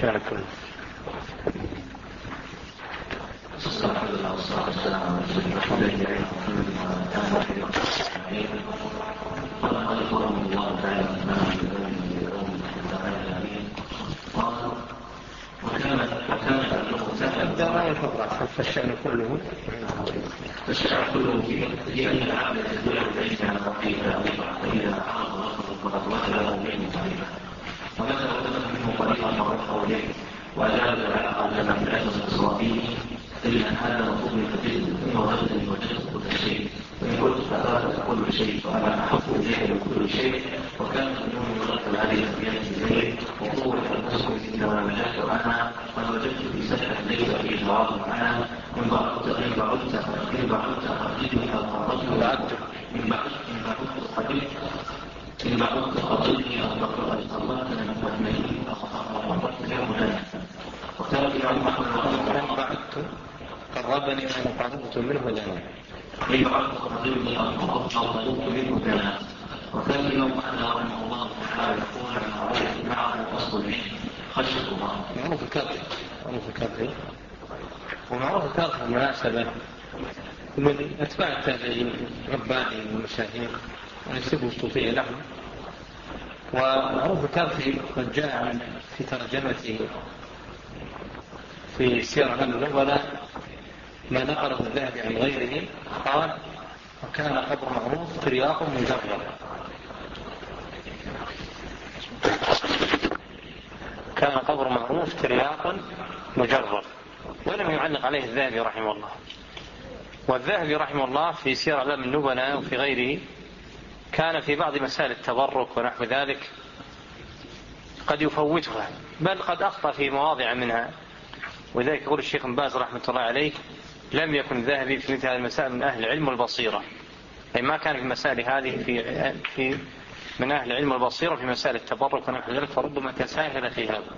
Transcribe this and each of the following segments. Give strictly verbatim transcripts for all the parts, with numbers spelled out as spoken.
المكان كله. الحمد لله والصلاة والسلام على رسول الله. قال رحمه الله تعالى وكان وكان ما يفرق فالشأن كله فالشأن كله في أن العبد يدل بينها وقيلها وقيلها عرض وقد وجده منه قريبا وذكر ذلك منه قريبا ورفعه إليه وأجاب العلاقة لنا من أجل إصرافه إلا أن هذا مطلوب من الجد ثم وجد وجدت كل شيء وإن قلت فأرادت كل شيء وأنا أحط جهل كل شيء وكان منهم يرتب هذه الأبيات إليه وطول النسخ إنما نجحت عنها قد وجدت في سحة ليس فيه جواب عنها إن بعضت إن بعضت إن بعضت قضيتني أو قضيت إن بعضت إن بعضت قضيت إن بعضت قضيتني أو قضيت الله من المؤمنين فقضت يوم لنا وكان في عمر إن بعضت قربني أن قربت منه لنا إن بعضت قضيتني أو قضيت منه لنا وكان يوم أن رحمه الله تعالى يقول عن عرائف معه أصل العلم خشية الله. معروف الكافي معروف الكافي ومعروف الكافي المناسبة من أتباع التابعين رباني المشاهير ونسبه الصوفية لهم. ومعروف الكافي قد جاء في ترجمته في سير أعلام النبلاء ما نقله الذهبي عن غيره قال وكان قبر معروف ترياق مجرد كان قبر معروف ترياق مجرد ولم يعلق عليه الذهبي رحمه الله. والذهبي رحمه الله في سير أعلام النبلاء وفي غيره كان في بعض مسائل التبرك ونحو ذلك قد يفوتها بل قد أخطأ في مواضع منها. وذلك يقول الشيخ بن باز رحمة الله عليه لم يكن الذهبي في مثل هذه المسائل من أهل العلم والبصيرة أي ما كان في المسائل هذه في في من أهل العلم والبصيرة في مسائل التبرك ونحو ذلك فربما تساهل في هذا.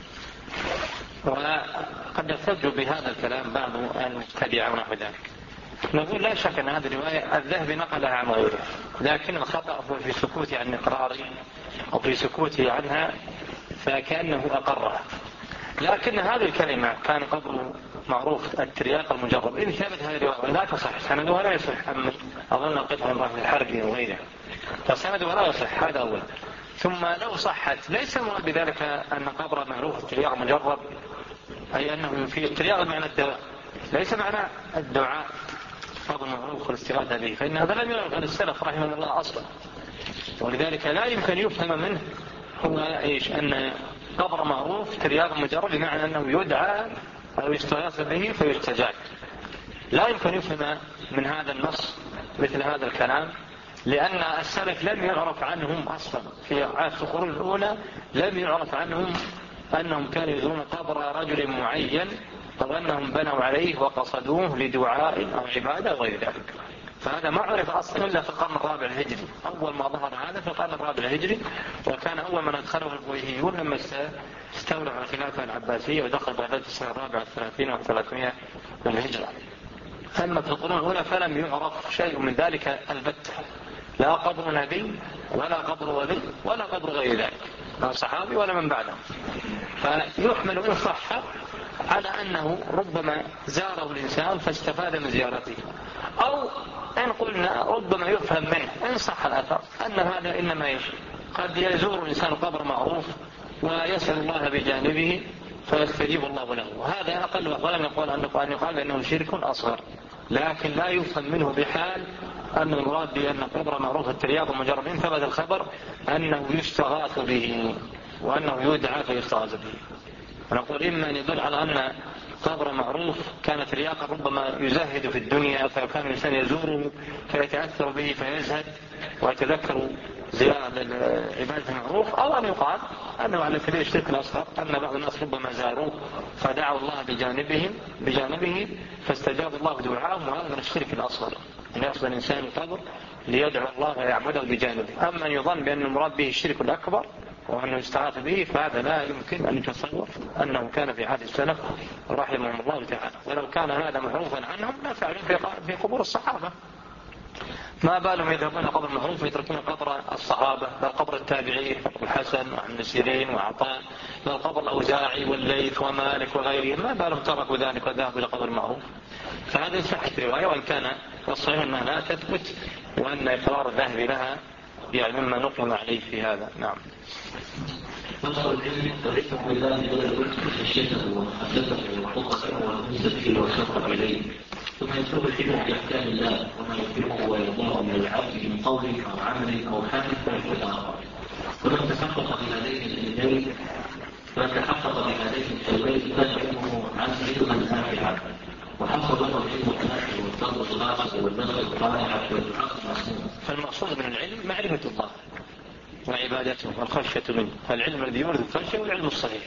وقد يحتج بهذا الكلام بعض المبتدعة ونحو ذلك. نقول لا شك أن هذه الرواية الذهبي نقلها عن غيره لكن الخطأ هو في سكوته عن إقراره أو في سكوته عنها فكأنه أقرها. لكن هذه الكلمة كان قبل معروف الترياق المجرب إن ثبت هذه الرواية لا تصح سندها لا يصح أظن قطعة الله من الحرب وغيره فسندها لا يصح هذا أول. ثم لو صحت ليس المراد بذلك أن قبر معروف الترياق مجرب أي أنه في الترياق معنى الدواء ليس معنى الدعاء قبر معروف والاستغاثة به فإن هذا لم يعرف عن السلف رحمه الله أصلا. ولذلك لا يمكن يفهم منه هو إيش أن قبر معروف ترياق مجرد بمعنى أنه يدعى أو يستغاث به فيستجاب. لا يمكن يفهم من هذا النص مثل هذا الكلام لأن السلف لم يعرف عنهم أصلا في عهد القرون الأولى لم يعرف عنهم أنهم كانوا يزورون قبر رجل معين أو أنهم بنوا عليه وقصدوه لدعاء أو عبادة غير ذلك. فهذا ما عرف أصلا إلا في القرن الرابع الهجري أول ما ظهر هذا في القرن الرابع الهجري وكان أول من أدخله البويهيون لما استولوا على الخلافة العباسية ودخل بغداد السنة الرابعة الثلاثين والثلاثمائة من الهجرة. أما في القرون الأولى فلم يعرف شيء من ذلك البتة لا قبر نبي ولا قبر ولي ولا قبر غير ذلك لا صحابي ولا من بعده. فيحمل إن صح على أنه ربما زاره الإنسان فاستفاد من زيارته أو إن قلنا ربما يفهم منه إن صح الأثر أن هذا إنما يشير قد يزور الإنسان قبر معروف ويسأل الله بجانبه فيستجيب الله له وهذا أقل ولم يقول أن يقال أنه شرك أصغر لكن لا يفهم منه بحال أن المراد بأن قبر معروف الترياق مجرد إن ثبت الخبر أنه يستغاث به وأنه يدعى فيستغاث به. ونقول إما أن يدل على أن قبر معروف كانت رياقة ربما يزهد في الدنيا فكان الإنسان يزوره فيتأثر به فيزهد ويتذكر زيارة عبادة المعروف أو أن يقال أنه على سبيل الشرك الأصغر أن بعض الناس ربما زاروه فدعوا الله بجانبهم بجانبه فاستجاب الله بدعاهم وهذا من الشرك الأصغر أن يصل الإنسان القبر ليدعو الله ويعبده بجانبه. أما أن يظن بأن المراد به الشرك الأكبر وأنه يستغاث به فهذا لا يمكن أن يتصور أنه كان في عهد السلف رحمهم الله تعالى. ولو كان هذا معروفا عنهم لا فعلوا في قبور الصحابة ما بالهم يذهبون قبر المعروف ويتركون قبر الصحابة، بل قبر التابعين الحسن وابن سيرين وعطاء، بل قبر الأوزاعي والليث ومالك وغيرهم، ما بالهم تركوا ذلك وذهبوا إلى قبر المعروف. فهذه صحة رواية، وإن كان الصحيح أنها لا تثبت، وأن إقرار الذهب لها يعني مما نقم عليه في هذا. نعم. فصل العلم تركه بالله بدل الوقت خشيته ومحبته وحقه ونسبته وشوقه إليه، ثم يترك العلم بأحكام الله وما يحبه ويرضاه من العبد من قول أو عمل أو حال فهو الآخر. ومن تحقق بهذين العلمين فمن تحقق بهذين العلمين كان علمه علما نافعا، وحصل له العلم النافع والفضل الخاص والبذل القانع والدعاء المسموع. فالمقصود من العلم معرفة الله وعبادته والخشية منه، فالعلم الذي يورث الخشية والعلم الصحيح.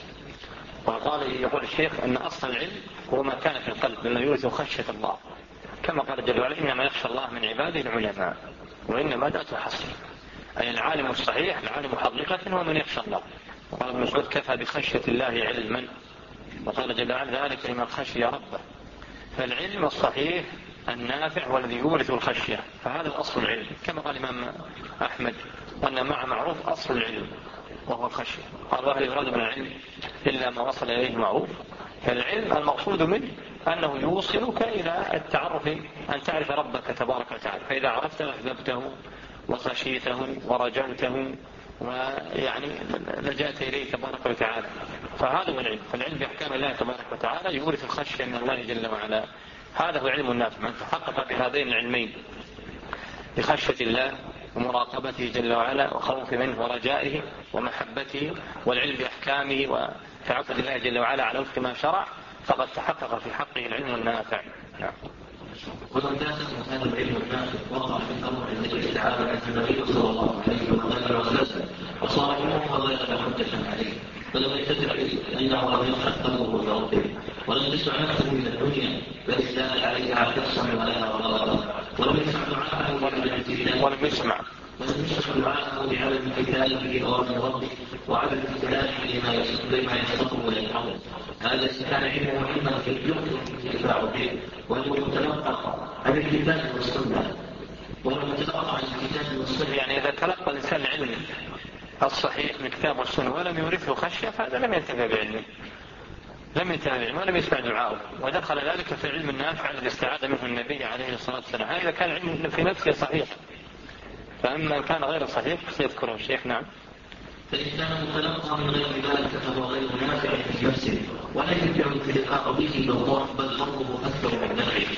وقال يقول الشيخ أن أصل العلم هو ما كان في القلب لأنه يورث خشية الله، كما قال جل وعلا إنما يخشى الله من عباده العلماء، وإنما دعته حصر، أي العالم الصحيح العالم حقيقة هو من يخشى الله. وقال ابن مسعود كفى بخشية الله علما، وقال جل وعلا ذلك لمن خشي ربه. فالعلم الصحيح النافع هو الذي يورث الخشية، فهذا الأصل العلم، كما قال الإمام أحمد وأن مع معروف أصل العلم وهو الخشية. قال وهل يراد من العلم إلا ما وصل إليه معروف. فالعلم المقصود منه أنه يوصلك إلى التعرف، أن تعرف ربك تبارك وتعالى، فإذا عرفته أحببته وخشيته ورجوته ويعني لجأت إليه تبارك وتعالى. فهذا هو العلم. فالعلم بأحكام الله تبارك وتعالى يورث الخشية من الله جل وعلا، هذا هو علم النافع. من تحقق بهذين العلمين بخشية الله ومراقبته جل وعلا وخوف منه ورجائه ومحبته والعلم بأحكامه وتعبد الله جل وعلا على وفق ما شرع، فقد تحقق في حقه العلم النافع. نعم. ومن كانت هذا العلم النافع وقع في الأمر الذي تعالى عن النبي صلى الله عليه وسلم وصار علمه وغير حجة عليه، فلم يتدرك أنه لم يصح قلبه بربه ولم تسمع نفسه من الدنيا بل استدل عليها حرصا ولا غلطا، ولم يسمع دعاءه ولم يسمع ولم يسمع دعاءه بعلى الامتثال به أوامر ربه وعلى الامتثال لما يسقط ويتعود. هذا كان علمه علما في الجهد يدفع به، وهو يتلقى عن الكتاب والسنة، وهو يتلقى عن الكتاب والسنة. يعني إذا تلقى الإنسان العلم الصحيح من الكتاب والسنة ولم يورثه خشية فهذا لم ينتفع بعلمه، لم ينتفع بعلمه ولم يسمع دعاءه، ودخل ذلك في العلم النافع الذي استعاذ منه النبي عليه الصلاة والسلام. هذا كان العلم في نفسه صحيح، فأما إن كان غير صحيح سيذكره الشيخ. نعم. فإن كان متلقى من غير ذلك فهو غير نافع في نفسه ولا يمكن الالتقاء به بالضعف بل ضربه أكثر من نفعه.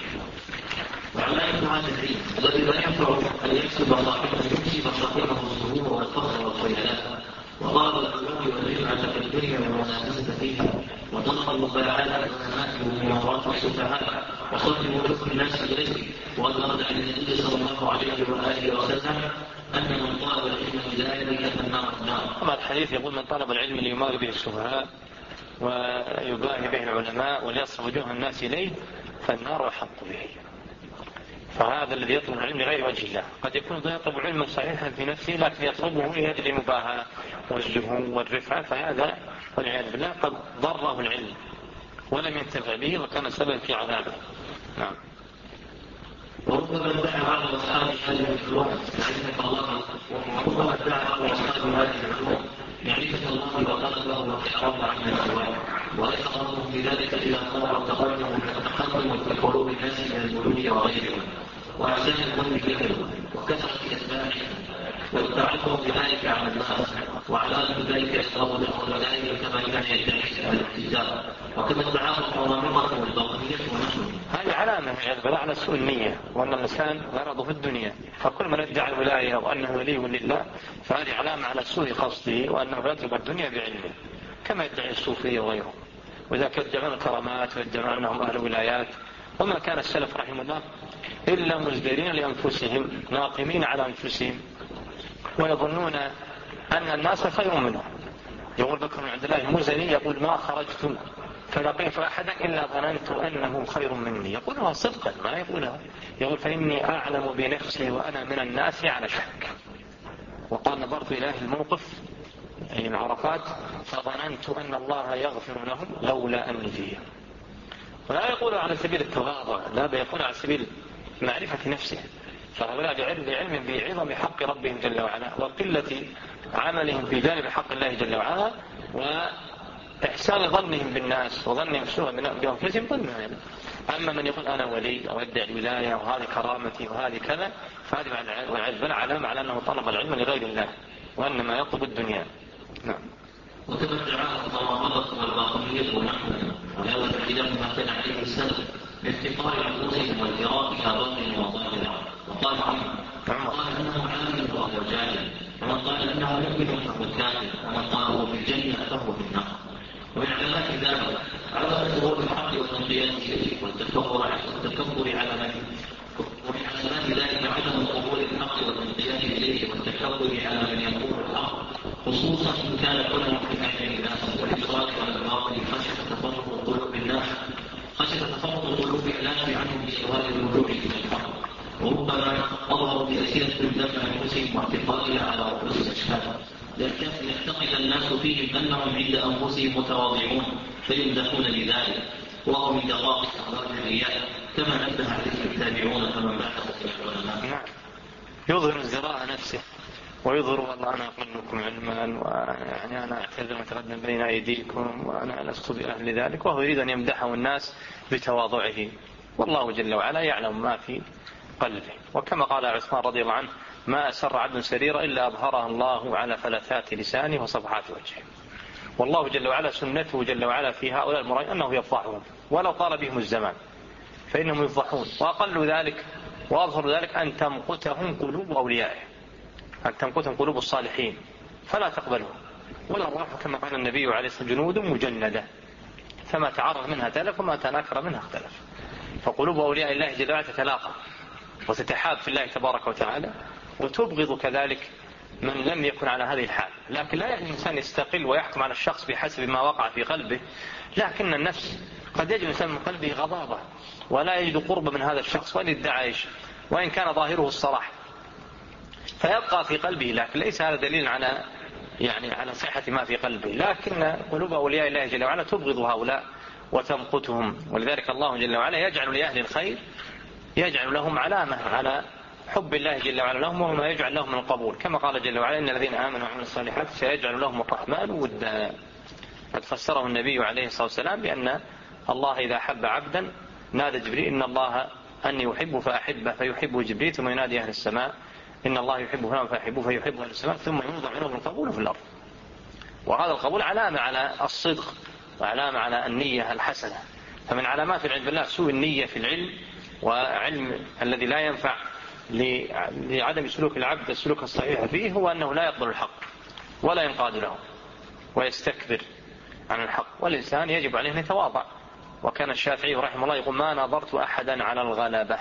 وعلامة هذا العلم الذي لا ينفع أن يكسب صاحبه يكسب صاحبه الظهور والفخر والخيالات وضرب العلوم والرفعة في الدنيا والمنافسة فيها وضرب المباعات والمناكب والمواقف السفهاء وصرف ملوك الناس إليه. وأدرد عن النبي صلى الله عليه وآله وسلم أن من طلب العلم بذلك فالنار النار. أما الحديث يقول من طلب العلم ليمار به السفهاء ويباهي به العلماء وليصرف وجوه الناس إليه فالنار أحق به. فهذا الذي يطلب العلم لغير وجه الله قد يكون يطلب علما صحيحا في نفسه لكن يطلبه لأجل المباهاة والزهو والرفعة، فهذا والعياذ بالله قد ضره العلم ولم ينتفع به وكان سبب في عذابه. نعم. وربما ادعى بعض أصحاب هذه العلوم معرفة الله، وربما ادعى بعض أصحاب هذه العلوم معرفة الله وطلبه والإعراض عما سواه، وليس قصدهم في ذلك إلا طلب التقدم والتقدم في قلوب الناس من الملوك وغيرهم وأحسان الظن بهم وكثرة أتباعهم والتعرض بذلك على الناس، وعلامة ذلك إشراف الأولئك كما كان يدعي الابتداء وكما ادعاه القرامطة والباطنية ونحن. هذه علامة على سوء النية وأن الإنسان غرضه في الدنيا، فكل من ادعى الولاية وأنه ولي لله فهذه علامة على سوء قصده وأنه يطلب الدنيا بعلمه كما يدعي الصوفية وغيره. وإذا كانوا يدعون الكرامات ويدعون أنهم أهل ولايات، وما كان السلف رحمه الله إلا مزدرين لأنفسهم ناقمين على أنفسهم ويظنون أن الناس خير منهم. يقول بكر بن عبد الله المزني يقول ما خرجت فلقيت أحدا إلا ظننت أنه خير مني، يقولها صدقا ما يقولها، يقول فإني أعلم بنفسي وأنا من الناس على شك. وقال نظرت إلى الموقف أي من عرفات فظننت أن الله يغفر لهم لولا أني فيه. ولا يقول على سبيل التواضع، لا يقول على سبيل معرفة نفسه فهؤلاء بعلم بعظم حق ربهم جل وعلا وقلة عملهم في جانب حق الله جل وعلا وإحسان ظنهم بالناس وظنهم سوء بأنفسهم ظنهم. أما من يقول أنا ولي أو يدعي الولاية وهذه كرامتي وهذه كذا فهذه والعياذ علامة على أنه طلب العلم لغير الله وإنما يطلب الدنيا. نعم. وتبعها الضوابط والباطنية ونحن ولا تجدهم ما كان عليه السلف بافتقار أنفسهم والإرادة باطن وظاهرا. وقال قال أنه عالم وهو جاهل ومن قال أنه مؤمن فهو كافر ومن قال هو في الجنة فهو في النار. ومن علامات ذلك على ظهور الحق وتنقيته والتكبر والتكبر على من ومن علامات ذلك عدم قبول الحق وتنقيته إليه والتكبر على من يقول الحق خصوصا إن كان كل في عين الناس والإصرار على الباطل خشية تفرق قلوب الناس خشية تفرق قلوب الناس عنهم بسؤال الوجوه من الحق وربما أظهروا بأسئلة الدفع أنفسهم واعتقادها على رؤوس الأشهاد ليعتقد الناس فيهم أنهم عند أنفسهم متواضعون فيمدحون بذلك وهو من دقائق أخلاق الرياء كما نبه عليه التابعون فمن بحث العلماء. يظهر ازدراء نفسه ويظهر والله أنا أقلكم علما ويعني أنا أعتذر متقدم بين أيديكم وأنا لست بأهل ذلك وهو يريد أن يمدحه الناس بتواضعه والله جل وعلا يعلم ما في قلبه. وكما قال عثمان رضي الله عنه ما أسر عبد سريرا إلا أظهرها الله على فلتات لسانه وصفحات وجهه. والله جل وعلا سنته جل وعلا في هؤلاء المرأي أنه يفضحهم ولو طال بهم الزمان فإنهم يفضحون. وأقل ذلك وأظهر ذلك أن تمقتهم قلوب أوليائه أن تمقتهم قلوب الصالحين فلا تقبلهم ولا الروح كما قال النبي عليه الصلاة والسلام جنود مجندة فما تعرض منها تلف وما تناكر منها اختلف. فقلوب أولياء الله جل وعلا تتلاقى وتتحاب في الله تبارك وتعالى وتبغض كذلك من لم يكن على هذه الحال. لكن لا يعني الإنسان يستقل ويحكم على الشخص بحسب ما وقع في قلبه. لكن النفس قد يجد الإنسان من قلبه غضاضة ولا يجد قرب من هذا الشخص وإن ادعى إيش وإن كان ظاهره الصلاح فيبقى في قلبه لكن ليس هذا دليل على يعني على صحة ما في قلبه. لكن قلوب أولياء الله جل وعلا تبغض هؤلاء وتمقتهم. ولذلك الله جل وعلا يجعل لأهل الخير يجعل لهم علامة على حب الله جل وعلا لهم وما يجعل لهم من القبول كما قال جل وعلا إن الذين آمنوا وعملوا الصالحات سيجعل لهم الرحمن ودا. قد فسره النبي عليه الصلاة والسلام بأن الله إذا حب عبدا نادى جبريل إن الله أني يحب فأحبه فيحبه جبريل ثم ينادي أهل السماء إن الله يحب فلان فيحبه فيحبه أهل السماء ثم يوضع لهم القبول في الأرض. وهذا القبول علامة على الصدق وعلامة على النية الحسنة. فمن علامات العلم بالله سوء النية في العلم وعلم الذي لا ينفع لعدم سلوك العبد السلوك الصحيح فيه هو أنه لا يقبل الحق ولا ينقاد له ويستكبر عن الحق. والإنسان يجب عليه أن يتواضع. وكان الشافعي رحمه الله يقول ما نظرت أحدا على الغلبة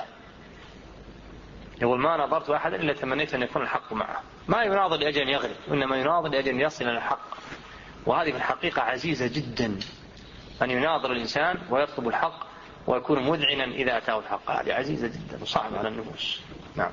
يقول ما نظرت أحدا إلا تمنيت أن يكون الحق معه. ما يناظر لأجل أن يغلب وإنما يناظر لأجل أن يصل إلى الحق. وهذه في الحقيقة عزيزة جدا أن يناظر الإنسان ويطلب الحق ويكون مذعنا إذا أتاه الحق. هذه عزيزة جدا وصعبة على النفوس. نعم.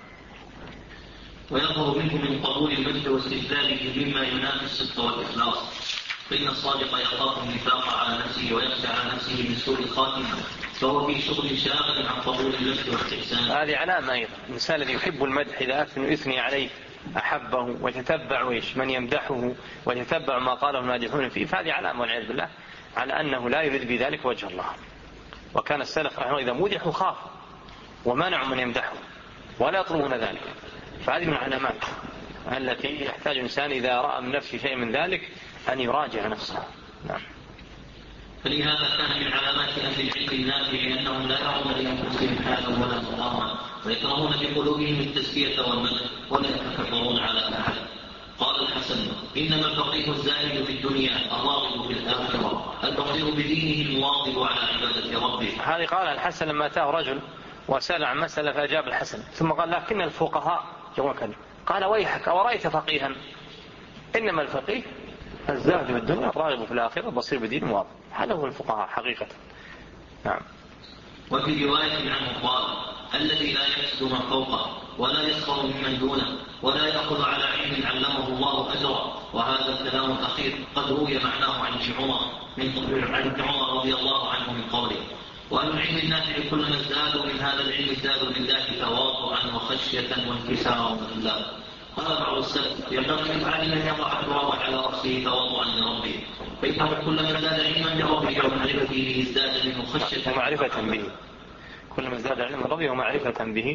ويظهر منه من قبول المجد واستجلاله مما ينافي الصدق والإخلاص فإن الصادق يخاف النفاق على نفسه ويخشى على نفسه من سوء الخاتمة فهو في شغل شاغل عن قبول المجد والاحسان. هذه علامة أيضا الإنسان الذي يحب المدح إذا أثنى يثني عليه أحبه ويتتبع إيش من يمدحه ويتتبع ما قاله المادحون فيه فهذه علامة والعياذ بالله على أنه لا يريد بذلك وجه الله. وكان السلف رحمه الله إذا مدحوا خافوا ومنعوا من يمدحوا ولا يطلبون ذلك. فهذه من العلامات التي يحتاج الإنسان إذا رأى من نفسه شيء من ذلك أن يراجع نفسه. نعم. فلهذا كان من علامات أهل العلم النافع أنهم لا يرون لأنفسهم حالا ولا مراما ويكرهون في قلوبهم التزكية والمدح ولا يتكبرون على أحد. قال الحسن إنما الفقيه الزاهد في الدنيا الراغب في الآخرة البصير بدينه المواظب على عبادة ربه. هذه قال الحسن لما أتاه رجل وسأل عن مسألة فأجاب الحسن ثم قال لكن الفقهاء يوكل قال ويحك أورأيت فقيها إنما الفقيه الزاهد في الدنيا الراغب في الآخرة البصير بدين المواظب. هذا هو الفقهاء حقيقة. نعم. وفي رواية عنه قال الذي لا يحسد من فوقه ولا يسخر ممن دونه ولا يأخذ على علم علمه الله أجرا. وهذا الكلام الأخير قد روي معناه عن ابن عمر من عن ابن عمر رضي الله عنه من قوله وأهل العلم النافع كلما ازدادوا من هذا العلم ازدادوا بالله تواضعا وخشية وانكسارا لله. قال بعض السلف ينبغي للعالم أن يضع التراب على رأسه تواضعا لربه، فإنه كلما ازداد علما بربه ومعرفته ازداد منه خشية ومعرفة به. كلما ازداد علما بربه ومعرفة به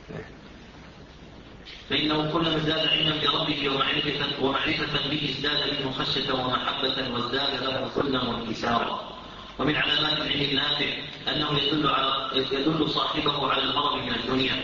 فإنه كلما ازداد علما بربه ومعرفة, ومعرفة به ازداد منه خشية ومحبة وازداد له ذلا وانكسارا. ومن علامات العلم النافع أنه يدل, على يدل صاحبه على الهرب من الدنيا،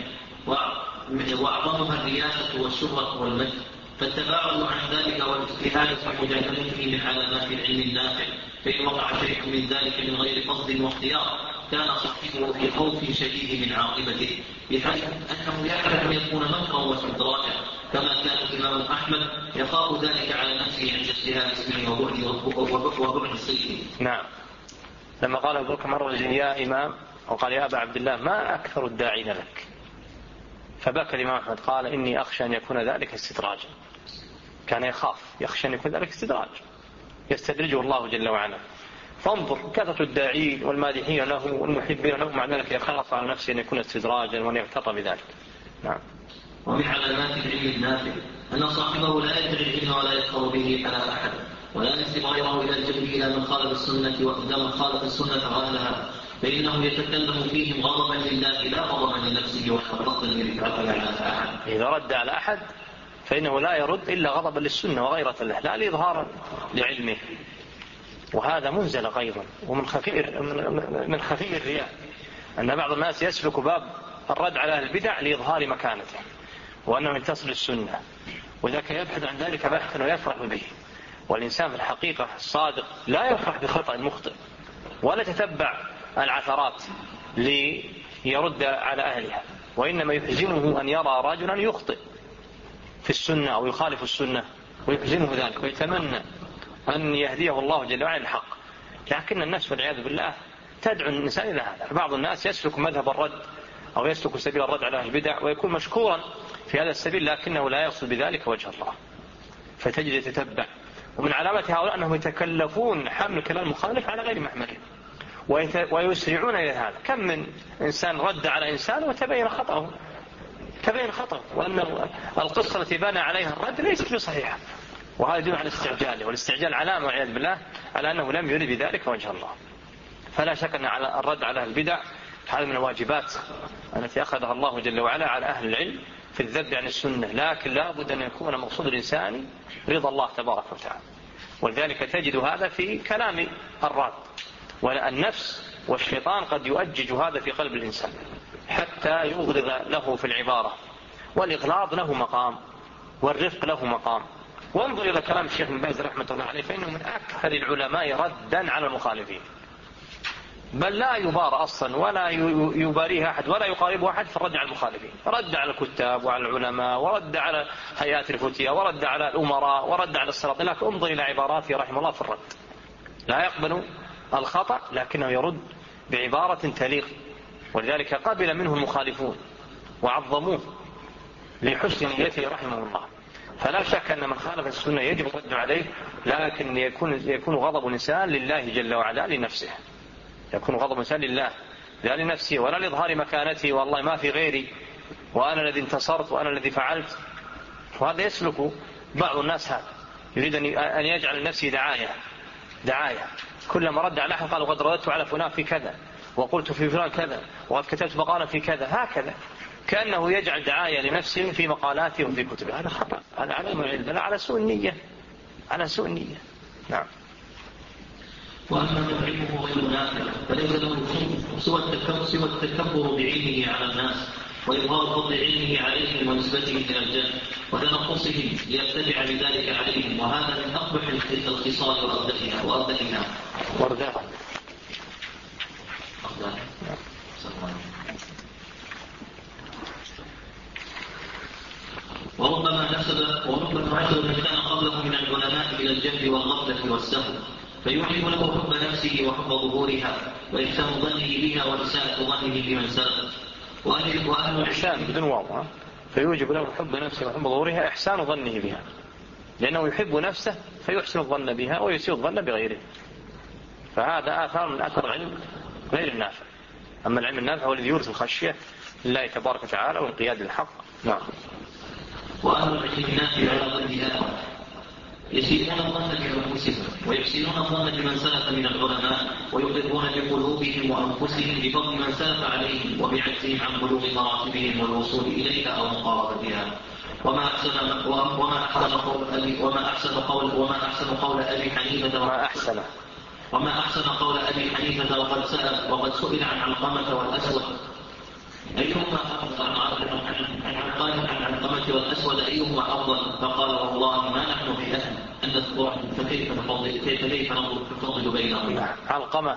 وأعظمها الرياسة والشهرة والمجد، فالتباعد عن ذلك والاجتهاد في مجانبته من علامات العلم النافع. فإن وقع شيء من ذلك من غير قصد واختيار كان صاحبه في خوف شديد من عاقبته، بحيث أنه يعلم أن يكون منكرا واستدراجا، كما كان الإمام أحمد يخاف ذلك على نفسه عند اشتهاء اسمه وبعد وبعد سيده. نعم. لما قال أبو بكر مرة يا إمام، وقال يا أبا عبد الله ما أكثر الداعين لك، فبكى الإمام أحمد قال إني أخشى أن يكون ذلك استدراجا. كان يخاف يخشى أن يكون ذلك استدراج يستدرجه الله جل وعلا. فانظر كثرة الداعين والمادحين له والمحبين له، مع ذلك يخاف على نفسه أن يكون استدراجا وأن يغتر بذلك. نعم. ومن علامات العلم النافع أن صاحبه لا يدعي العلم ولا يفخر به على أحد، ولا ينسب غيره إلى الجهل إلى من خالف السنة وإلى من خالف السنة غالها، فإنه يتكلم فيهم غضبا لله لا غضبا لنفسه وحرصا لرفعته على أحد. إذا رد على أحد فإنه لا يرد إلا غضبا للسنة وغيرة له، لا لإظهارا لعلمه. وهذا منزل أيضا. ومن خفي من خفي الرياء أن بعض الناس يسلك باب الرد على البدع لإظهار مكانته وأنه ينتصر للسنة، وذاك يبحث عن ذلك بحثا ويفرح به. والإنسان في الحقيقة الصادق لا يفرح بخطأ المخطئ ولا تتبع العثرات ليرد على أهلها، وإنما يحزنه أن يرى رجلا يخطئ في السنة أو يخالف السنة ويحزنه ذلك، ويتمنى أن يهديه الله جل وعلا الحق. لكن الناس والعياذ بالله تدعو الإنسان إلى هذا. بعض الناس يسلك مذهب الرد أو يسلك سبيل الرد على أهل البدع ويكون مشكورا في هذا السبيل، لكنه لا يقصد بذلك وجه الله، فتجد يتتبع. ومن علامات هؤلاء أنهم يتكلفون حمل كلام المخالف على غير محمله ويسرعون إلى هذا. كم من إنسان رد على إنسان وتبين خطأه تبين خطأه وأن القصة التي بنى عليها الرد ليست بصحيحة، وهذا يدل على الاستعجال، والاستعجال علامة والعياذ بالله على أنه لم يرد بذلك وجه الله. فلا شك أن على الرد على البدع هذا من الواجبات التي أخذها الله جل وعلا على أهل العلم في الذب عن السنة، لكن لا بد أن يكون مقصود الإنسان رضا الله تبارك وتعالى. ولذلك تجد هذا في كلام الراد، والنفس والشيطان قد يؤجج هذا في قلب الإنسان حتى يغلظ له في العبارة، والإغلاظ له مقام والرفق له مقام. وانظر إلى كلام الشيخ بن باز رحمة الله عليه، فإنه من أكثر العلماء ردا على المخالفين، بل لا يبار أصلا ولا يباريه أحد ولا يقاربه أحد في الرد على المخالفين. رد على الكتاب وعلى العلماء، ورد على هيئات الفتية، ورد على الأمراء، ورد على السلاطين. لكن انظر إلى عباراته رحمه الله في الرد، لا يقبل الخطأ لكنه يرد بعبارة تليق. ولذلك قبل منه المخالفون وعظموه لحسن نيته رحمه الله. فلا شك أن من خالف السنة يجب الرد عليه، لكن يكون يكون غضب الإنسان لله جل وعلا لنفسه، يكون غضب الإنسان لله لا لنفسه ولا لإظهار مكانته والله ما في غيري وأنا الذي انتصرت وأنا الذي فعلت. وهذا يسلك بعض الناس، هذا يريد أن يجعل لنفسه دعاية دعاية كلما رد على أحد قال قد رددت على فلان في كذا وقلت في فلان كذا وقد كتبت مقالا في كذا، هكذا كأنه يجعل دعاية لنفسه في مقالاته وفي كتبه. هذا خطأ، هذا على بل على سوء النية على سوء النية. نعم. وأما علمه غير نافع فليس له سوى التكبر بعلمه على الناس وإظهار فضل علمه عليهم ونسبته إلى الجهل وتنقصهم ليرتفع بذلك عليهم، وهذا من أقبح الخصال وأردفها وأردفها وردها. وربما نسب وربما نسب من كان قبله من العلماء إلى الجهل والغفلة والسهو، فيوجب له حب نفسه وحب ظهورها وإحسان ظنه بها وإساءة ظنه بمن سلف. وأهل وأهل إحسان بدون واو، فيوجب له حب نفسه وحب ظهورها إحسان ظنه بها، لأنه يحب نفسه فيحسن الظن بها ويسيء الظن بغيره. فهذا آثار من أثر علم غير النافع. أما العلم النافع هو الذي يورث الخشية لله تبارك وتعالى والانقياد للحق. نعم. وأهل العلم النافع على ضدها يسيئون الظن بأنفسهم ويحسنون الظن بمن سلف من العلماء ويقرون بقلوبهم وأنفسهم بفضل من سلف عليهم وبعجزهم عن بلوغ مراتبهم والوصول إليها أو مقاربتها. وما أحسن وما أحسن قول أبي وما أحسن قول وما أحسن قول أبي حنيفة وما أحسن وما أحسن قول أبي حنيفة وقد سأل وقد سئل عن علقمة والأسود أيهما أفضل عن علقمة والأسود أيهما أفضل؟ فقال والله ما نحن في أهل أن نذكرهم فكيف نفضل كيف كيف نفضل بينهم. علقمة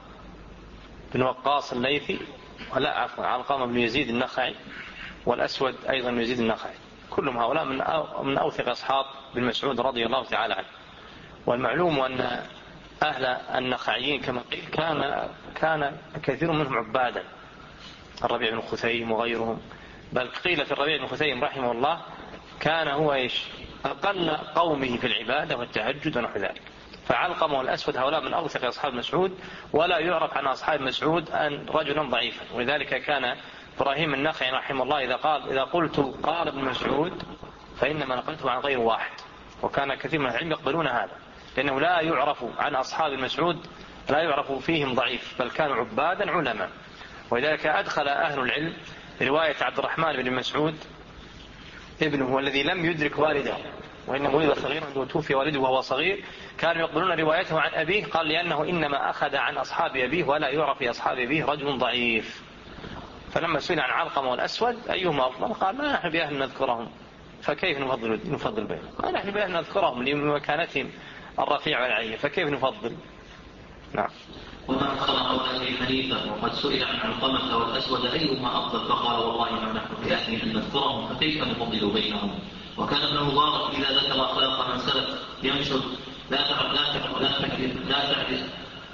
بن وقاص الليثي ولا عفوا علقمة بن يزيد النخعي والأسود أيضا بن يزيد النخعي كلهم هؤلاء من من أوثق أصحاب بن مسعود رضي الله تعالى عنه. والمعلوم أن أهل النخعيين كما قيل كان كان كثير منهم عبادا، الربيع بن خثيم وغيرهم، بل قيل في الربيع بن خثيم رحمه الله كان هو إيش أقل قومه في العبادة والتهجد ونحو ذلك. فعلقمة والأسود هؤلاء من أوثق أصحاب مسعود، ولا يعرف عن أصحاب مسعود أن رجلا ضعيفا. ولذلك كان إبراهيم النخعي رحمه الله إذا قال إذا قلت قال ابن مسعود فإنما نقلته عن غير واحد. وكان كثير من العلم يقبلون هذا، لأنه لا يعرف عن أصحاب المسعود لا يعرف فيهم ضعيف، بل كانوا عبادا علماء. ولذلك أدخل أهل العلم رواية عبد الرحمن بن مسعود ابنه الذي لم يدرك والده وإنه ولد صغيرا عنده توفي والده وهو صغير، كانوا يقبلون روايته عن أبيه، قال لأنه إنما أخذ عن أصحاب أبيه ولا يعرف في أصحاب أبيه رجل ضعيف. فلما سئل عن علقمة والأسود أيهما أفضل قال ما نحن بأهل نذكرهم فكيف نفضل نفضل بينهم، ما نحن بأهل نذكرهم لمكانتهم الرفيع والعلي فكيف نفضل. نعم. وما أخذ قول أبي حنيفة وقد سئل عن علقمة والأسود أيهما أفضل فقال والله ما نحن بأهل أن نذكرهم فكيف نفضل بينهم. وكان ابن مبارك إذا ذكر أخلاق من سلف ينشد لا تعرض لا تعرض لا تعرض لا تعرض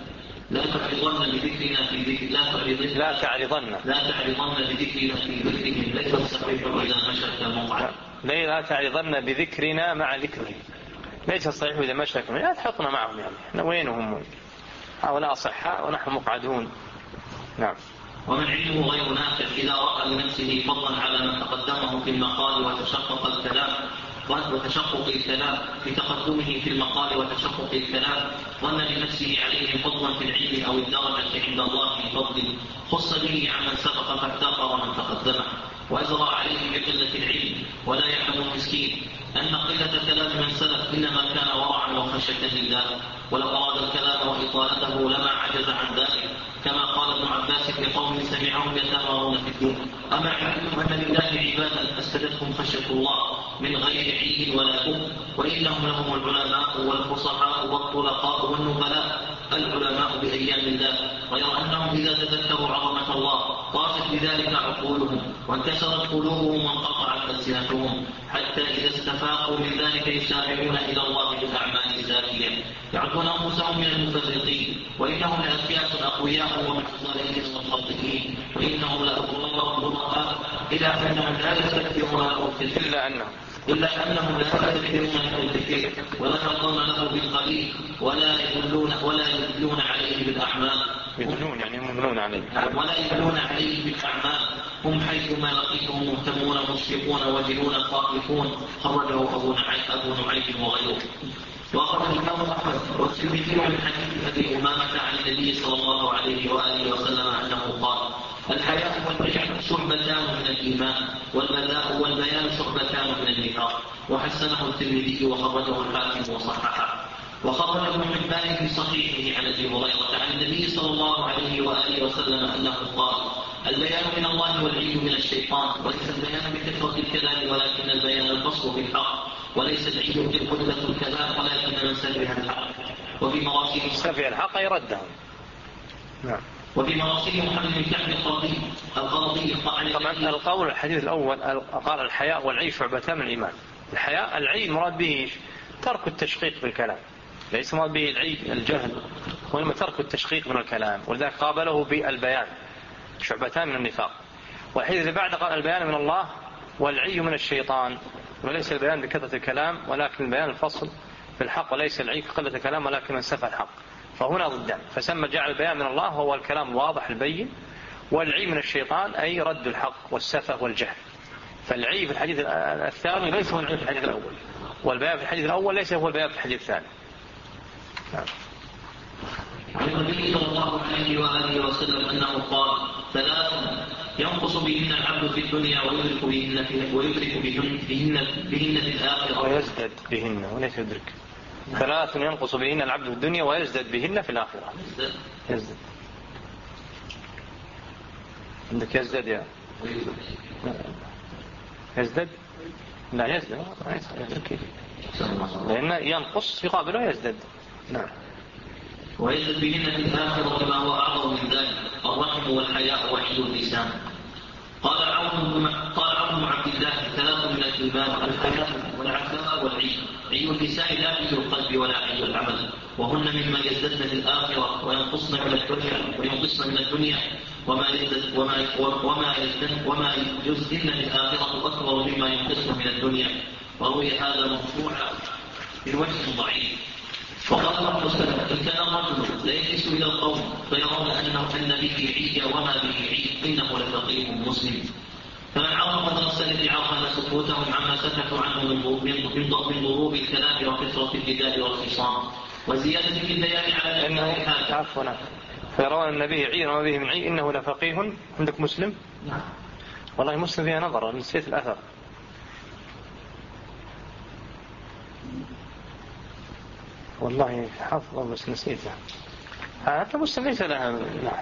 لا تعرضن بذكرنا في ذكر لا تعرضن لا تعرضن لا تعرضن بذكرنا في ذكرهم ليس الصحيح إذا مشت الموعد لا تعرضن بذكرنا مع ذكرهم ليس الصحيح إذا مشت لا تحطنا معهم يعني احنا وينهم هؤلاء أصحاء ونحن مقعدون. نعم. ومن علمه غير نافع إذا رأى لنفسه فضلا على من تقدمه في المقال وتشقق الكلام وتشقق الكلام في تقدمه في المقال وتشقق الكلام ظن لنفسه عليه فضلا في العلم أو الدرجة عند الله في فضل خص به عمن سبق فاحتقر من تقدمه وأزرع عليه بقلة العلم ولا يعلم المسكين أن قلة كلام من سلف إنما كان ورعا وخشية لله ولو أراد الكلام وإطالته لما عجز عن ذلك كما قال ابن عباس لقوم سمعهم يتمارون في الدين أما علمتم أن لله عبادا أسدتهم خشية الله من غير عيد ولا كفر وإنهم لهم العلماء والفصحاء والطلقاء والنبلاء العلماء بأيام الله غير أنهم إذا تذكروا عظمة الله طاشت بذلك عقولهم وانكسرت قلوبهم وانقطعت ألسنتهم حتى إذا استفاقوا من ذلك يسارعون إلى الله بالأعمال الزاكية يعدون أنفسهم من المفرطين وإنهم لأكياس أقوياء ومحصنين ومخطئين وإنهم لأبرار براء إلى أنهم لا يستكبرون إلا أنهم إلا أنهم لا يستكبرون بالكثير ولا يرضون له بالقليل ولا يدلون ولا يدلون عليه بالأعمال يدلون يعني يمنون عليه ولا يدلون عليه بالأعمال هم حيثما لقيتهم مهتمون مشفقون وجلون خائفون خرجه أبو نعيم أبو نعيم وغيره. وأخرج الإمام أحمد والترمذي من حديث أبي أمامة عن النبي صلى الله عليه وآله وسلم أنه قال الحياء والبيان شعبتان من الإيمان والبلاء والبيان شعبتان من النفاق وحسنه الترمذي وخرجه الحاكم وصححه. وخرج ابن حبان في صحيحه عن ابي هريره عن النبي صلى الله عليه واله وسلم انه قال البيان من الله والعيد من الشيطان وليس البيان بكثره الكلام ولكن البيان الفصل بالحق وليس العيد بقله الكلام ولكن من سفه الحق. وفي مراسيل سفه الحق يرده. نعم. وفي مراسيل محمد بن كعب القرظي القرظي طبعا القول الحديث الاول قال الحياء والعيد شعبتان من الايمان. الحياء العيد مراد به ترك التشقيق بالكلام ليس مراد به العيد الجهل وإنما ترك التشقيق من الكلام ولذلك قابله بالبيان شعبتان من النفاق. والحديث اللي بعد قال البيان من الله والعي من الشيطان وليس البيان بكثرة الكلام ولكن البيان الفصل في الحق وليس العي بقلة الكلام ولكن من سفه الحق. فهنا ضدان فسمى جعل البيان من الله هو الكلام الواضح البين والعي من الشيطان أي رد الحق والسفه والجهل. فالعي في الحديث الثاني ليس هو العي في الحديث الأول، والبيان في الحديث الأول ليس هو البيان في الحديث الثاني. نعم. عن النبي صلى الله عليه وآله وسلم أنه قال: ثلاث ينقص بهن العبد في الدنيا ويدرك بهن في ويدرك بهن بهن, بهن في الآخرة ويزداد بهن وليس يدرك. ثلاث ينقص بهن العبد في الدنيا ويزداد بهن في الآخرة. يزداد. عندك يزداد يا يزداد لا يزداد لأنه ينقص في قابله يزداد. نعم. ويزداد بهن في الآخرة ما هو أعظم من ذلك: الرحم والحياء وحي اللسان. قال عون قال عون عبد الله: ثلاث من الإيمان: الحياء والعفاف والعي. عي اللسان لا عي القلب ولا عي العمل، وهن مما يزددن في الآخرة وينقصن من الدنيا وينقصن من الدنيا وما يزدد وما وما يزدد وما يزددن في الآخرة أكبر مما ينقصن من الدنيا. وروي هذا مرفوعا من وجه ضعيف. وقال بعض السلف: إن كان الرجل ليجلس إلى القوم فيرون أنه أن به عي وما به عي إنه لفقيه مسلم. فمن عرف قدر السلف عرفنا سكوتهم عما سكتوا عنه من ضروب الكلام وكثرة الجدال والخصام وزيادة في البيان على أنه عفوا فيرون النبي عي وما به من عي إنه لفقيه. عندك مسلم؟ نعم. والله مسلم فيها نظر، نسيت الأثر. والله حافظه بس نسيته. هذا مسلم ليس لها. نعم.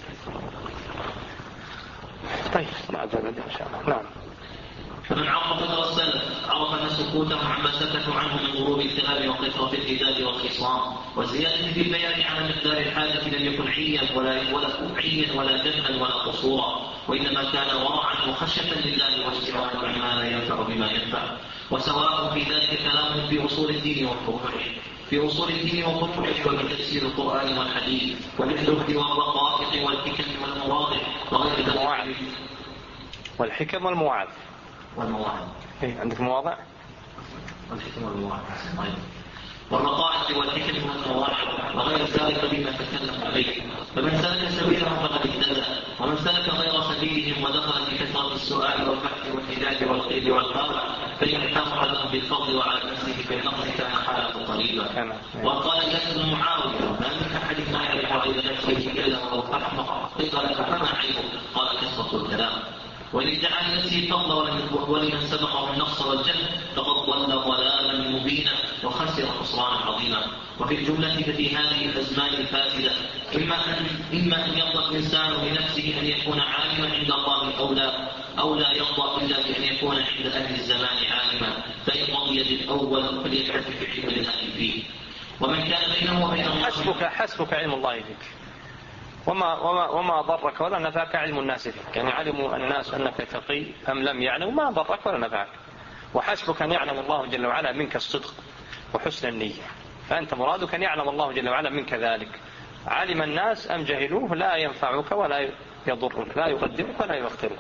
طيب ما أدري إن شاء الله. نعم. فمن عرف قدر السلف عرف أن سكوتهم عما سكتوا عنه من ضروب الكلام وكثرة الجدال والخصام وزيادة في البيان على مقدار الحاجة لم يكن عيا ولا ولا عيا ولا جهلا ولا قصورا، وإنما كان ورعا وخشية لله واستغاثة عما لا ينفع بما ينفع. وسواء في ذلك كلام في أصول الدين وفروعه في أصول الدين وفروعه وفي تفسير القرآن والحديث والحدود والرقائق والحكم والمواضع وغير ذلك. والحكم والمواعظ والمواعظ. إيه عندك مواضع؟ والحكم والمواعظ. طيب. والرقائق والحكم والمواعظ وغير ذلك بما تكلم عليه. فمن سلك سبيلهم فقد اهتدى، ومن سلك غير سبيلهم ودخل في كثرة السؤال والبحث والحجاج والقيل والقال فإن احتفظ لهم بالفضل وعلى نفسه بالنقص كان حاله قريبا. وقال الناس بن معاوية: ما من أحد ما يعرف على نفسه إلا وهو أحمق. قيل لك: فما عيبه؟ قال: كثرة الكلام. وإن ادعى لنفسه الفضل ولمن سبقه النقص والجهل فقد ضل ضلالا مبينا وخسر خسرانا عظيما. وفي الجملة ففي هذه الأزمان الفاسدة إما أن إما أن يرضى الإنسان لنفسه أن يكون عالما عند الله أو لا أو لا يرضى إلا بأن يكون عند أهل الزمان عالما، فإن رضي بالأول فليكتفي بعلم الله فيه. ومن كان بينه وبين الله حسبك حسبك علم الله فيك، وما وما وما ضرك ولا نفعك علم الناس فيك. يعني علموا الناس أنك تقي أم لم يعلموا ما ضرك ولا نفعك. وحسبك أن يعلم الله جل وعلا منك الصدق وحسن النية، فأنت مرادك أن يعلم الله جل وعلا منك ذلك. علم الناس أم جهلوه لا ينفعك ولا يضرك، لا يقدمك ولا يؤخرك.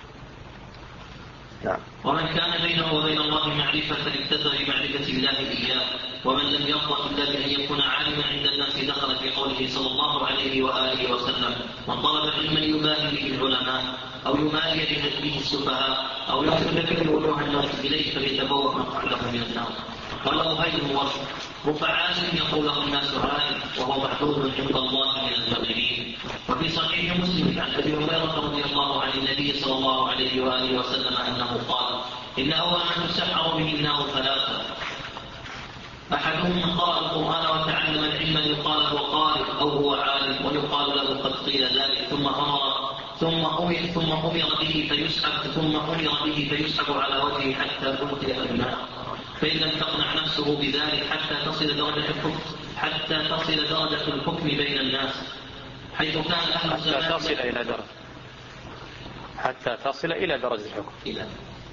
نعم. ومن كان بينه وبين الله معرفة فاكتفى بمعرفة الله إياه. ومن لم يرضى إلا بأن يكون عالما عند الناس دخل في قوله صلى الله عليه وآله وسلم: من طلب علما يباهي به العلماء أو يمالي به السفهاء أو يحسن به وجوه الناس إليه فليتبوأ مقعده من النار. قال أبي هو رب عالم يقول له الناس عالم وهو محدود عند الله من المغربين. وفي صحيح مسلم عن أبي هريرة رضي الله عن النبي صلى الله عليه وآله وسلم أنه قال: إن أول من تسحر به النار ثلاثة: أحدهم من قرأ القرآن وتعلم العلم يقال هو قارئ أو هو عالم ويقال له قد قيل ذلك ثم أمر ثم أمر ثم أمر به فيسحب ثم أمر به فيسحب على وجهه حتى ألقي في النار، فإن لم تقنع نفسه بذلك حتى تصل درجة الحكم حتى تصل درجة الحكم بين الناس حيث كان أهل الزمان حتى تصل إلى درجة حتى تصل إلى درجة الحكم. إلى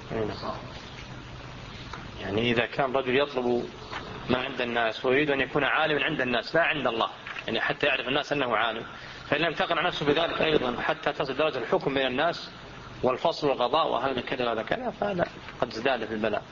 يعني إذا كان رجل يطلب ما عند الناس ويريد أن يكون عالما عند الناس لا عند الله، يعني حتى يعرف الناس أنه عالم، فإن لم تقنع نفسه بذلك أيضا حتى تصل درجة الحكم بين الناس والفصل والقضاء وهذا كذا وهذا كذا فهذا قد ازداد في البلاء. نعم.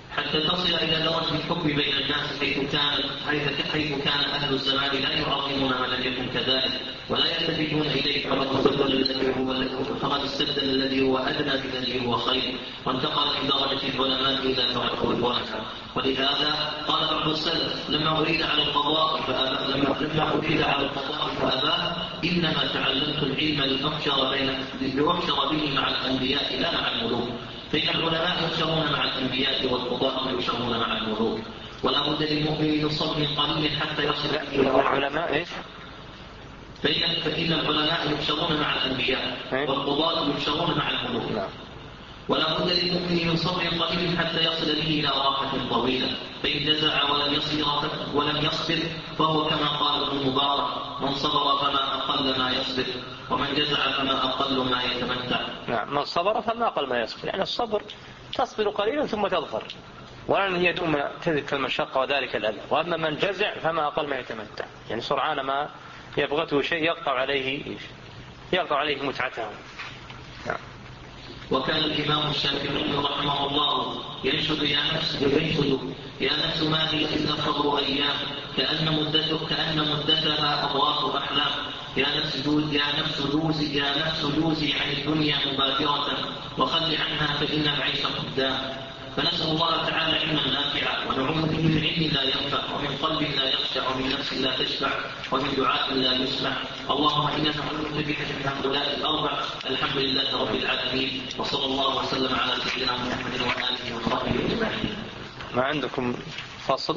حتى تصل إلى درجة الحكم بين الناس حيث كان حيث كان أهل الزمان لا يعظمون من لم يكن كذلك ولا يلتفتون إليه فقد استبدل الذي هو فقد استبدل الذي هو أدنى بالذي هو خير وانتقل من درجة العلماء إلى درجة الورثة. ولهذا قال بعض السلف لما أريد على القضاء فأبى لما لما أريد على القضاء فأباه إنما تعلمت العلم لأحشر بين لأحشر به مع الأنبياء لا مع الملوك. فإن العلماء يحشرون مع الأنبياء والقضاء يحشرون مع الملوك ولا بد للمؤمن من صبر قليل حتى يصل إلى العلماء إيش؟ فإن فإن العلماء يحشرون مع الأنبياء والقضاء يحشرون مع الملوك ولا بد للمؤمن من صبر قليل حتى يصل به إلى راحة طويلة. فإن جزع ولم يصبر ولم يصبر فهو كما قال ابن المبارك من صبر فما أقل ما يصبر ومن جزع فما أقل ما يتمتع. نعم من صبر فما أقل ما يصبر يعني الصبر تصبر قليلا ثم تظفر ولن يدوم تلك المشقة وذلك الأذى. وأما من جزع فما أقل ما يتمتع يعني سرعان ما يبغته شيء يقطع عليه يقطع عليه متعته. نعم. وكان الإمام الشافعي رحمه الله ينشد يا نفس ينشد يا نفس ما هي إلا صبر أيام كأن مدته كأن مدتها أضواء أحلام يا نفس جوز يا نفس جوزي يا نفس جوزي عن الدنيا مبادرة وخل عنها فإن العيش قدام. فنسأل الله تعالى علما نافعا ونعوذ به من علم لا ينفع ومن قلب لا يخشع ومن نفس لا تشبع ومن دعاء لا يسمع. اللهم إنا نعوذ بك من هؤلاء الأربع. الحمد لله رب العالمين وصلى الله وسلم على سيدنا محمد وآله وصحبه أجمعين. ما عندكم فصل؟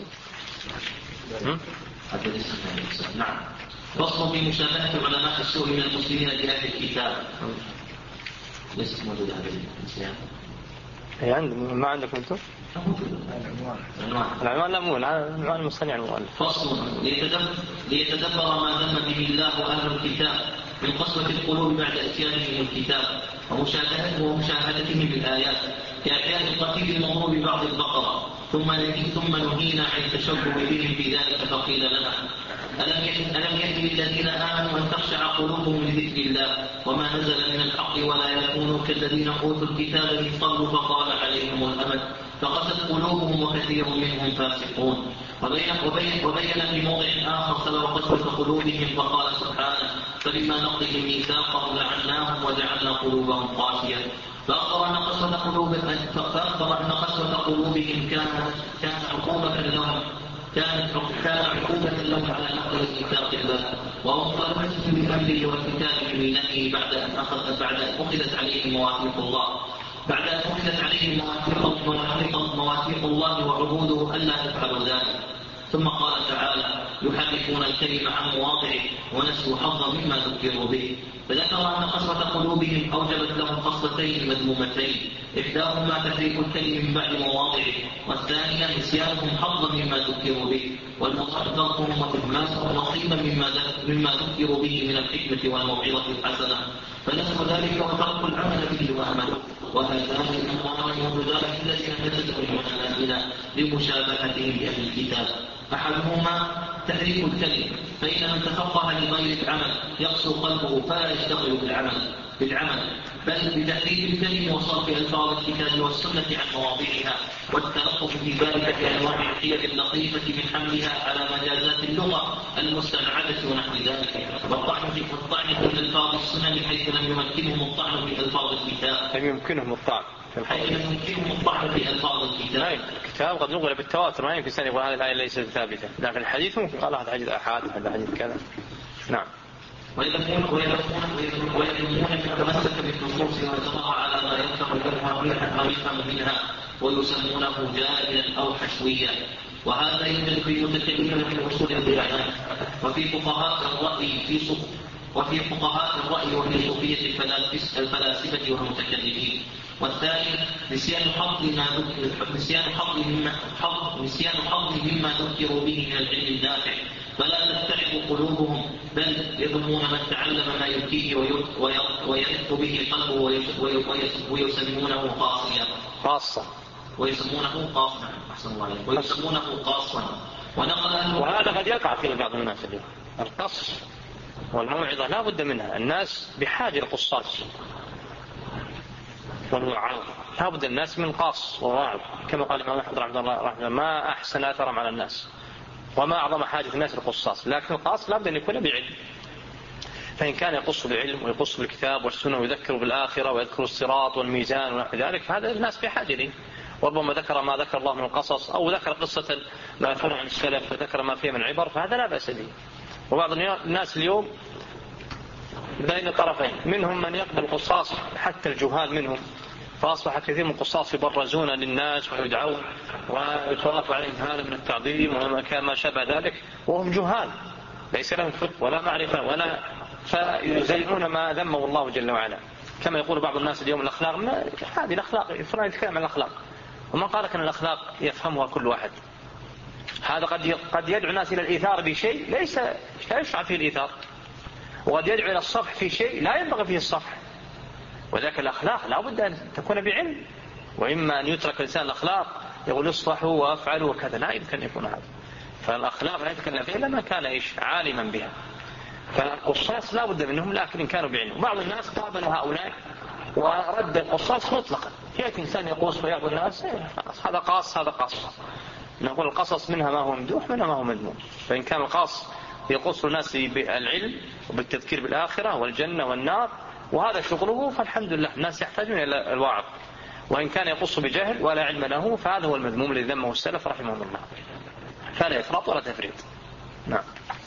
نعم. فصل في مشابهة علماء السوء من المسلمين لأهل الكتاب. ليست موجودة هذه الإنسان. هي عند ما عندكم انتم؟ العنوان لا مو العنوان المصنع المؤلف. فصل ليتدبر ما ذم به الله أهل الكتاب من قسوة القلوب بعد إتيانهم الكتاب ومشاهدتهم بالآيات كأحيان قتيل المضروب بعض البقرة ثم ثم نهينا عن التشبه بهم في ذلك فقيل لنا ألم يهد للذين آمنوا أن تخشع قلوبهم لذكر الله وما نزل من الحق ولا يكونوا كالذين أوتوا الكتاب من قبل فطال عليهم الأمد فقست قلوبهم وكثير منهم فاسقون. وبين, وبين, وبين في موضع آخر سبب قسوة قلوبهم فقال سبحانه فبما نقضهم ميثاقهم لعناهم وجعلنا قلوبهم قاسية فأخبر أن قسوة قلوبهم فأخبر أن قسوة قلوبهم كانت كانت عقوبة لهم كانت كان عقوبة لهم على نقض ميثاق الله ومخالفتهم بأمره وكتابه من نهيه بعد أن أخذ بعد أن أخذت عليهم مواثيق الله بعد أن أخذت عليهم مواثيق مواثيق الله وعهوده ألا تفعلوا ذلك. ثم قال تعالى يحرفون الكلم عن مواضعه ونسوا حظا مما ذكروا به فذكر أن قسوة قلوبهم أوجبت لهم خصلتين مذمومتين إحداهما تحريف الكلم من بعد مواضعه والثانية نسيانهم حظا مما ذكروا به والمصاب تركهم وإهمالهم نصيبا مما مما ذكروا به من الحكمة والموعظة الحسنة فنسوا ذلك وتركوا العمل به وعمله وهذان الأمران موجودان الذين تتبعون علينا لمشابهتهم بأهل الكتاب. أحدهما تحريف الكلم فإن من تفقه لغير العمل يقسو قلبه فلا يشتغل بالعمل بالعمل بل بتحريف الكلم وصرف ألفاظ الكتاب والسنة عن مواضعها والتلطف في ذلك بأنواع الحيل اللطيفة من حملها على مجازات اللغة المستبعدة ونحو ذلك والطعن في الطعن في ألفاظ السنن حيث لم يمكنهم الطعن في ألفاظ الكتاب لم يمكنهم الطعن حيث لم يمكنهم الطعن في ألفاظ الكتاب. الكتاب قد نقل بالتواتر ما يمكن سنة يقول هذه الآية ليست ثابتة لكن الحديث ممكن قال هذا حديث أحاد هذا حديث كذا. نعم. ويذمون ويذمون من تمسك بالنصوص ويتبع على ما ينفع له ويفهم منها ويسمونه جاهلا أو حشويا وهذا يوجد في المتكلمين في أصول البيان وفي فقهاء الرأي في صف وفي فقهاء الرأي وفي صوفية الفلاسفة والمتكلمين. والثاني نسيان حظ ما ذكر نسيان حظ مما حظ نسيان حظ مما ذكروا به من العلم النافع فلا تستعب قلوبهم بل يظنون من تعلم ما يبكيه ويرق به قلبه ويسمونه قاصيا خاصة ويسمونه قاصا أحسن الله عليك ويسمونه قاصا ونقل وهذا قد يقع في بعض الناس اليوم القص والموعظة لا بد منها الناس بحاجة لقصاص والوعاظ. لابد الناس من قاص وواعظ، كما قال الإمام أحمد رحمه الله رحمه ما أحسن أثرهم على الناس وما أعظم حاجة الناس للقصاص، لكن القاص لابد أن يكون بعلم. فإن كان يقص بعلم ويقص بالكتاب والسنة ويذكر بالآخرة ويذكر الصراط والميزان ونحو ذلك، فهذا الناس بحاجة إليه. وربما ذكر ما ذكر الله من القصص أو ذكر قصة مأثورة عن السلف وذكر ما فيه من عبر، فهذا لا بأس به. وبعض الناس اليوم بين الطرفين، منهم من يقبل القصاص حتى الجهال منهم، فأصبح كثير من القصاص يبرزون للناس ويدعون ويتوافى عليهم هذا من التعظيم وما كان ما شابه ذلك، وهم جهال ليس لهم فقه ولا معرفة ولا، فيزينون ما ذمه الله جل وعلا. كما يقول بعض الناس اليوم الأخلاق، ما هذه الأخلاق فلان يتكلم عن الأخلاق، وما قال أن الأخلاق يفهمها كل واحد. هذا قد قد يدعو الناس إلى الإيثار بشيء ليس لا يشرع فيه الإيثار، وقد يدعو إلى الصفح في شيء لا ينبغي فيه الصفح. وذاك الأخلاق لا بد أن تكون بعلم، وإما أن يترك الإنسان الأخلاق يقول اصلحوا وافعلوا وكذا، لا يمكن أن يكون هذا. فالأخلاق لا يتكلم فيها إلا ما كان إيش عالما بها. فالقصاص لا بد منهم، لكن إن كانوا بعلم. وبعض الناس قابل هؤلاء ورد القصاص مطلقا، يأتي إنسان يقص ويأخذ الناس هذا قاص هذا قاص. نقول القصص منها ما هو ممدوح منها ما هو مذموم. فإن كان القاص يقص الناس بالعلم وبالتذكير بالآخرة والجنة والنار وهذا شغله، فالحمد لله الناس يحتاجون إلى الواعظ. وإن كان يقص بجهل ولا علم له فهذا هو المذموم الذي ذمه السلف رحمه الله، فلا إفراط ولا تفريط. نعم.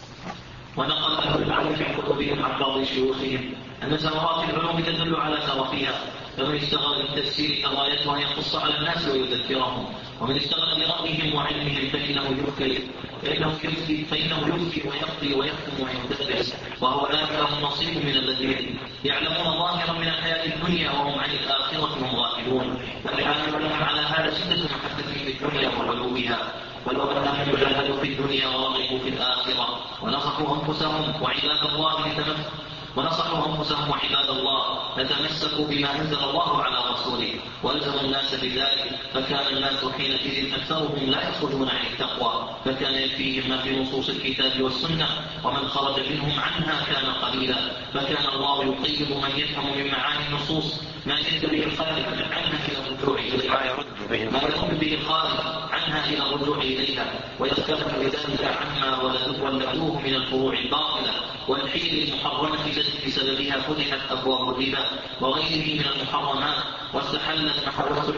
ونقل أهل العلم في كتبهم عن بعض شيوخهم أن ثمرات العلوم تدل على شرفها، فمن اشتغل بالتفسير فغايته أن يقص على الناس ويذكرهم، ومن اشتغل برأيهم وعلمهم فإنه يفكر فإنه يفتي فإنه يفتي ويقضي ويحكم ويدبر، وهو لا لهم نصيب من الذين يعلمون ظاهرا من الحياة الدنيا وهم عن الآخرة هم غافلون. والعالم لهم على هذا شدة محبة في الدنيا وعلوها، ولو أنهم جاهدوا في الدنيا ورغبوا في الآخرة ونصحوا أنفسهم وعباد الله لتمسكوا ونصحوا أنفسهم وعباد الله لتمسكوا بما أنزل الله على رسوله وألزموا الناس بذلك، فكان الناس حينئذ أكثرهم لا يخرجون عن التقوى، فكان يكفيهم ما في نصوص الكتاب والسنة، ومن خرج منهم عنها كان قليلا. فكان الله يقيد من يفهم من معاني النصوص ما يرد به الخارج عنها إلى الرجوع إليها ما يرد به الخارج عنها إلى الرجوع إليها ويختلف بذلك عما ولدوه من الفروع الباطلة والحيل المحرمة التي بسببها فتحت أبواب الربا وغيره من المحرمات واستحلت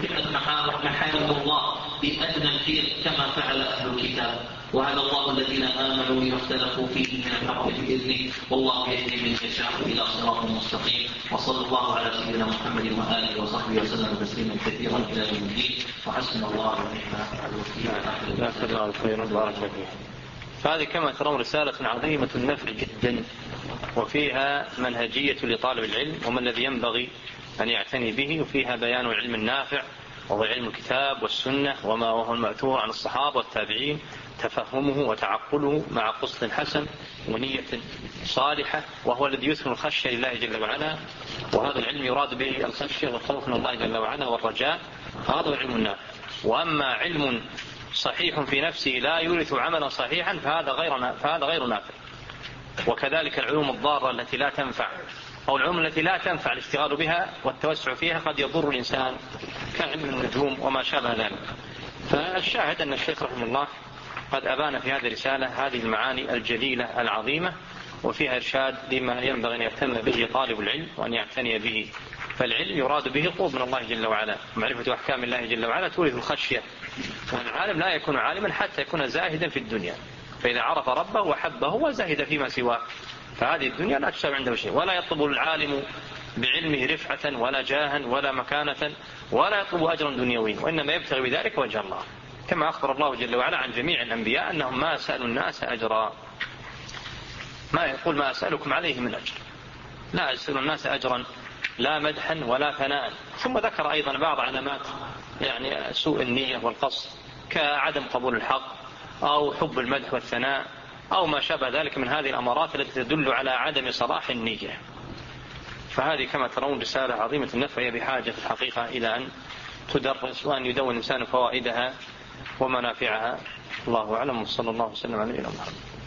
محارم الله بأدنى الحيل كما فعل أهل الكتاب. وهذا الله الذين آمنوا لما اختلفوا فيه من الحق بإذنه، والله يهدي من يشاء إلى صراط مستقيم. وصلى الله على سيدنا محمد وآله وصحبه وسلم تسليما كثيرا إلى يوم الدين، وحسن الله ونعم الوكيل. لا خير الخير بارك فيه. فهذه كما ترون رسالة عظيمة النفع جدا، وفيها منهجية لطالب العلم وما الذي ينبغي أن يعتني به، وفيها بيان العلم النافع وهو علم الكتاب والسنة وما وهو المأثور عن الصحابة والتابعين، تفهمه وتعقله مع قصد حسن ونية صالحة، وهو الذي يثمر الخشية لله جل وعلا. وهذا العلم يراد به الخشية والخوف من الله جل وعلا والرجاء، هذا هو العلم النافع. وأما علم صحيح في نفسه لا يورث عملا صحيحا فهذا غير فهذا غير نافع. وكذلك العلوم الضارة التي لا تنفع أو العلوم التي لا تنفع الاشتغال بها والتوسع فيها قد يضر الإنسان كعلم النجوم وما شابه ذلك. فالشاهد أن الشيخ رحمه الله قد أبان في هذه الرسالة هذه المعاني الجليلة العظيمة، وفيها إرشاد لما ينبغي أن يهتم به طالب العلم وأن يعتني به. فالعلم يراد به القرب من الله جل وعلا، معرفة أحكام الله جل وعلا تورث الخشية. والعالم لا يكون عالما حتى يكون زاهدا في الدنيا، فإذا عرف ربه وحبه وزاهد فيما سواه، فهذه الدنيا لا تشابه عنده شيء. ولا يطلب العالم بعلمه رفعة ولا جاها ولا مكانة ولا يطلب أجرا دنيويا، وإنما يبتغي بذلك وجه الله، كما أخبر الله جل وعلا عن جميع الأنبياء أنهم ما سألوا الناس أجرا، ما يقول ما أسألكم عليه من أجر، لا يسأل الناس أجرا لا مدحا ولا ثناء. ثم ذكر أيضا بعض علامات يعني سوء النية والقصد كعدم قبول الحق أو حب المدح والثناء أو ما شابه ذلك من هذه الأمارات التي تدل على عدم صلاح النية. فهذه كما ترون رسالة عظيمة النفع، هي بحاجة في الحقيقة إلى أن تدرس وأن يدون الإنسان فوائدها ومنافعها. الله أعلم، وصلى الله وسلم على نبينا محمد.